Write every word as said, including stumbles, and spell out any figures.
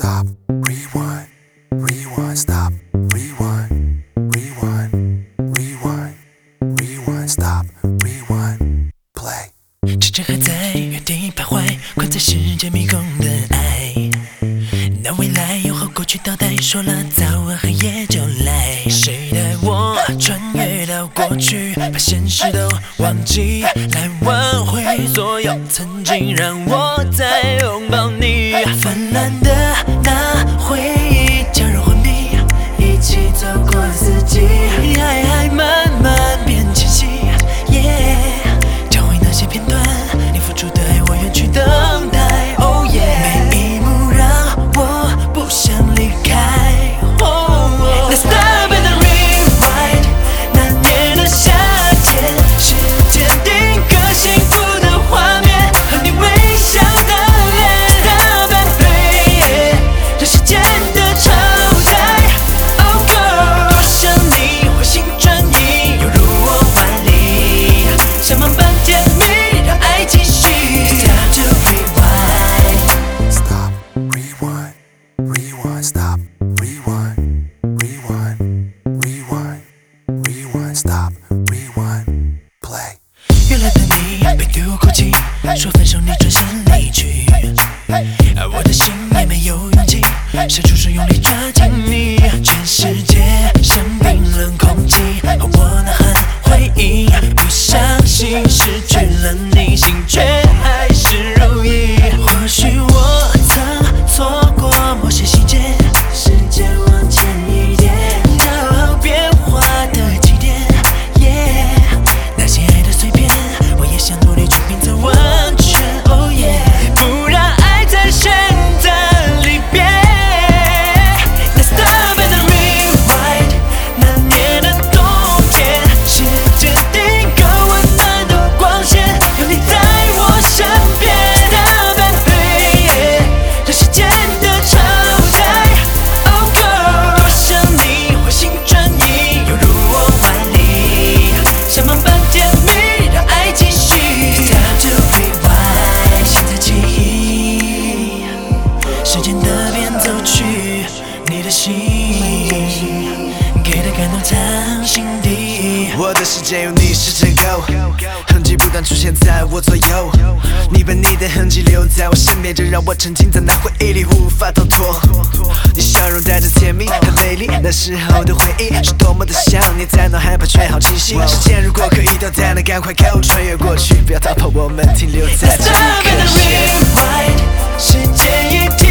Stop, rewind, rewind, stop, rewind, rewind, rewind, rewind, stop, rewind, play。 时针还在原地徘徊，困在时间迷宫的爱。那未来又和过去倒带，说了早晚黑夜就来。谁带我穿越到过去，把现实都忘记，来挽回所有曾经，让我再拥抱你。泛滥的那回忆，将人昏迷，一起走过四季，爱还慢慢变清晰。Yeah， 找回那些片段，你付出的爱，我愿去等待。Oh yeah， 每一幕让我不想离开。Oh, let's stop and rewind， 那年的夏天，时间定格幸福的画面，和你微笑的脸。Stop and play， 让时间的超载。Oh girl， 多想你回心转意，犹如我万里，像梦般甜蜜，让爱继续。Time to rewind。 Stop, rewind, rewind, stop, rewind, rewind, rewind, rewind, stop, rewind, play。 原来的你没对我哭泣，说分手你转身离去，而我的心也没有勇气，伸出手用力抓紧你。全世界像冰冷空气，和我呐喊回忆，不相信失去了你，心却还是如意。或许我曾错过某些细节，时间往前一点，刚好变化的起点。Yeah， 那些爱的碎片，我也想努力去拼凑完全。Oh yeah， 不让爱再选择离别。Let's stop and rewind， 那年的冬天，时间定格温暖的光线，有你在我身边。Stop and play， 让时间的超载。Oh girl， 多想你回心转意，犹如我万里，像梦般甜蜜，让爱继续。Time to rewind， 现在记忆，时间的变奏曲，你的心，给的感动藏心底。 我的世界有你是真够，痕迹不断出现在我左右，你把你的痕迹留在我身边，这让我沉浸在那回忆里无法逃脱。你笑容带着甜蜜和美丽，那时候的回忆是多么的想念，在脑海盘旋好清晰。时间如果可以倒带，那赶快给我穿越过去，不要逃跑，我们停留在这一刻。 Stop and rewind， 时间一